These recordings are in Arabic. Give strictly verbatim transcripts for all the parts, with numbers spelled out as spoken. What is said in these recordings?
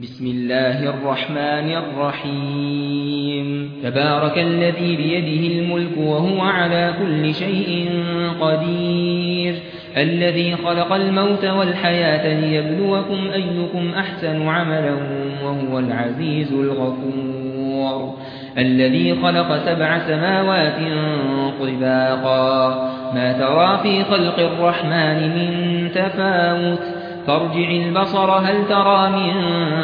بسم الله الرحمن الرحيم تبارك الذي بيده الملك وهو على كل شيء قدير الذي خلق الموت والحياة ليبلوكم أيكم أحسن عملا وهو العزيز الغفور الذي خلق سبع سماوات طباقا ما ترى في خلق الرحمن من تفاوت فارجع البصر هل ترى من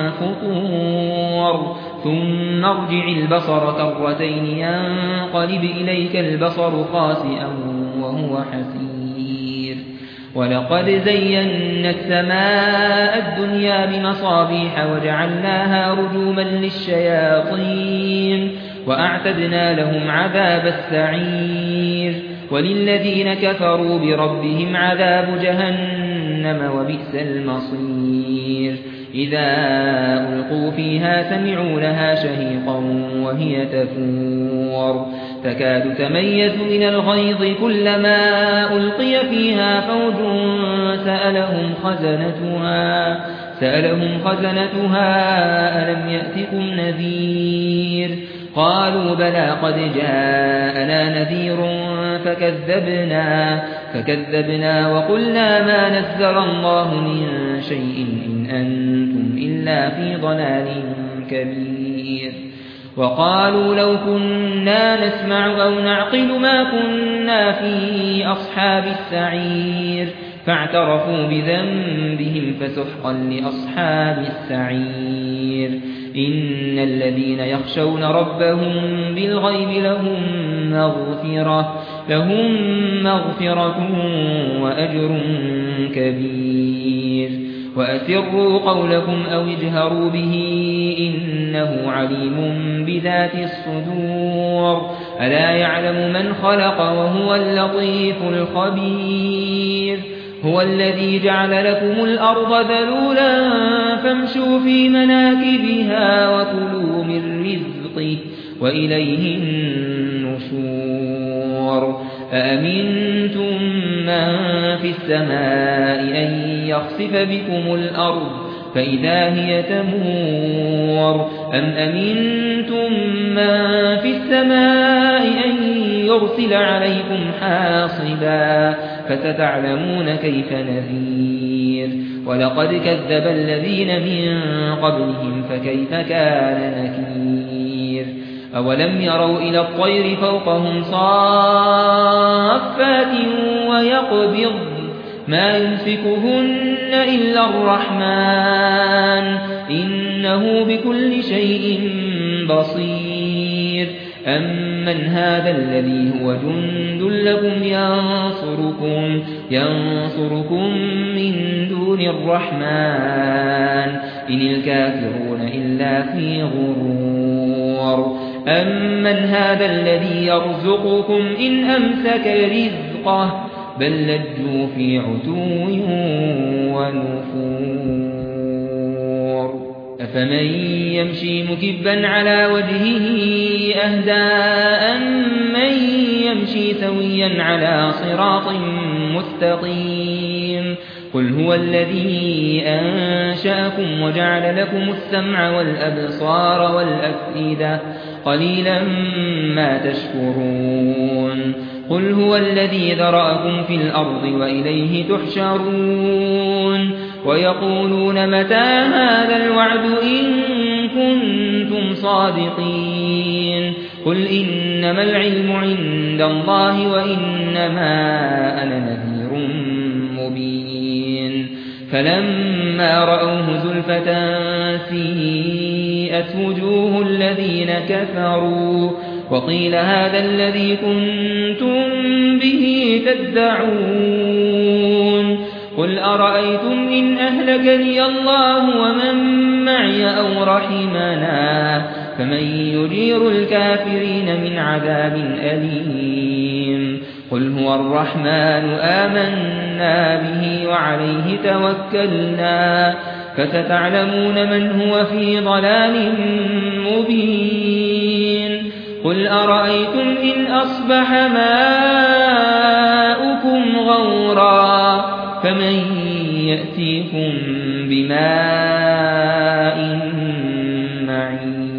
فطور ثم ارجع البصر كرتين ينقلب إليك البصر خاسئا وهو حسير ولقد زينا السماء الدنيا بمصابيح وجعلناها رجوما للشياطين وأعتدنا لهم عذاب السعير وللذين كفروا بربهم عذاب جهنم وبئس المصير إذا ألقوا فيها سمعوا لها شهيقا وهي تفور تكاد تميز من الغيظ كلما ألقي فيها فوج سألهم خزنتها سألهم خزنتها ألم يأتكم نذير قالوا بلى قد جاءنا نذير فكذبنا فكذبنا وقلنا ما نزل الله من شيء إن أنتم إلا في ضلال كبير وقالوا لو كنا نسمع أو نعقل ما كنا في أصحاب السعير فاعترفوا بذنبهم فسحقا لأصحاب السعير إن الذين يخشون ربهم بالغيب لهم مغفرة لهم مغفرة وأجر كبير وأسروا قولكم أو اجهروا به إنه عليم بذات الصدور ألا يعلم من خلق وهو اللطيف الخبير هو الذي جعل لكم الأرض ذلولا فامشوا في مناكبها وكلوا من رزقه وإليه النشور أأمنتم من في السماء أن يخسف بكم الأرض فإذا هي تمور أم أمنتم من في السماء أن يرسل عليكم حاصبا فستعلمون كيف نذير ولقد كذب الذين من قبلهم فكيف كان نكير أولم يروا إلى الطير فوقهم صافات ويقبض ما يمسكهن إلا الرحمن إنه بكل شيء بصير أمن هذا الذي هو جند لكم ينصركم, ينصركم من دون الرحمن إن الكافرون إلا في غرور أمن هذا الذي يرزقكم إن أمسك رزقه بل لجوا في عتو ونفور أفمن يمشي مكبا على وجهه أهدى أمن يمشي سويا على صراط مستقيم قل هو الذي أنشأكم وجعل لكم السمع والأبصار والأفئدة قليلا ما تشكرون قل هو الذي ذرأكم في الأرض وإليه تحشرون ويقولون متى هذا الوعد إن كنتم صادقين قل إنما العلم عند الله وإنما أنا نذير مبين فلما رأوه زلفة سيئت وجوه الذين كفروا وقيل هذا الذي كنتم به تدعون قل أرأيتم إن أهلكني الله ومن معي أو رحمنا فمن يجير الكافرين من عذاب أليم قل هو الرحمن آمنا به وعليه توكلنا فستعلمون من هو في ضلال مبين قل أرأيتم إن أصبح ماؤكم غورا فمن يأتيكم بماء أجمعين